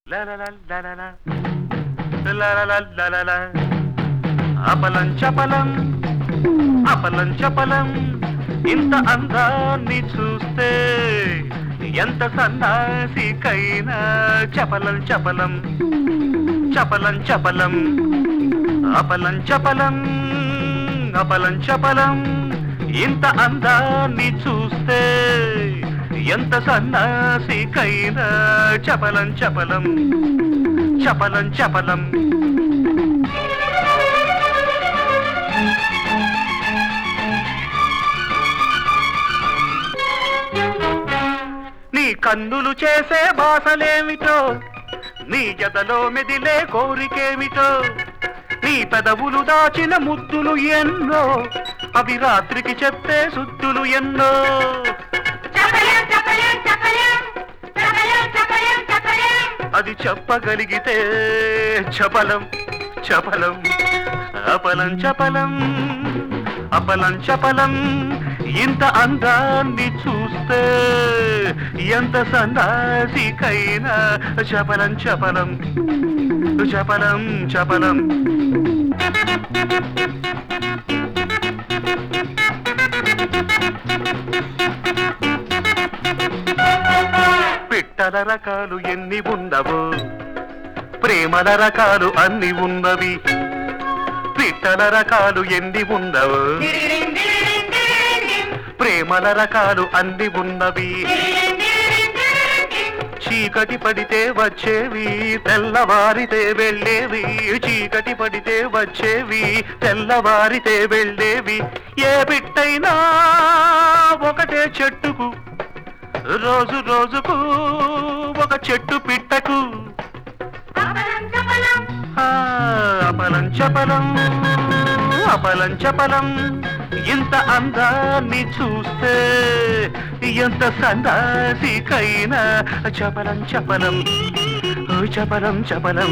La la la la la la la la la la la la అపలం చపలం అపలం చపలం ఇంత అందాన్ని చూస్తే ఎంత సన్నాసికైనా చపలం చపలం చపలం చపలం అపలం చపలం అపలం చపలం ఇంత అందాన్ని చూస్తే ఎంత సన్నాసికైనా చపలం చపలం చపలం చపలం నీ కన్నులు చేసే భాషలేమిటో నీ జతలో మెదిలే కోరికేమిటో నీ పెదవులు దాచిన ముద్దులు ఎన్నో అవి రాత్రికి చెప్పే సుద్దులు ఎన్నో అది చెప్పగలిగితే చపలం చపలం అపలం చపలం అపలం చపలం ఇంత అందాన్ని చూస్తే ఎంత సన్నాసికైనా చపలం చపలం చపలం చపలం పిట్టల రకాలు ఎన్ని ఉన్నవో ప్రేమల రకాలు అన్ని ఉన్నవి పిట్టల రకాలు ఎన్ని ఉన్నవో ప్రేమల రకాలు అన్ని ఉన్నవి చీకటి పడితే వచ్చేవి తెల్లవారితే వెళ్ళేవి చీకటి పడితే వచ్చేవి తెల్లవారితే వెళ్ళేవి ఏ పిట్టైనా ఒకటే చెట్టుకు రోజు రోజుకు ఒక చెట్టు పిట్టకు అపలం చపలం అపలం చపలం ఇంత అందాన్ని చూస్తే ఎంత సన్నాసికైనా చపలం చపలం చపలం చపలం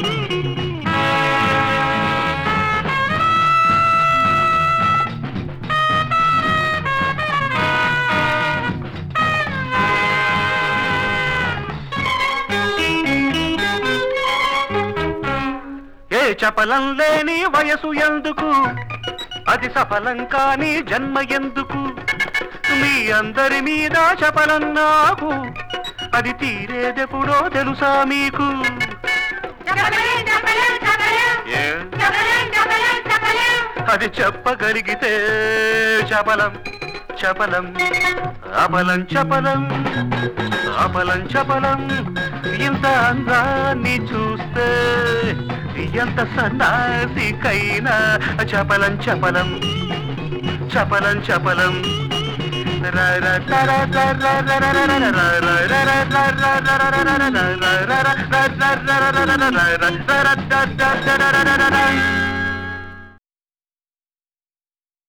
ఏ చపలం లేని వయసు ఎందుకు అది సఫలం కాని జన్మ ఎందుకు మీ అందరి మీద చపలం నాకు అది తీరేదెప్పుడో తెలుసా మీకు అది చెప్పగలిగితే చపలం చపలం అపలం చపలం అపలం చపలం ఇంత అందాన్ని చూస్తే ఎంత సన్నాసికైనా చపలం చపలం చపలం చపలం ర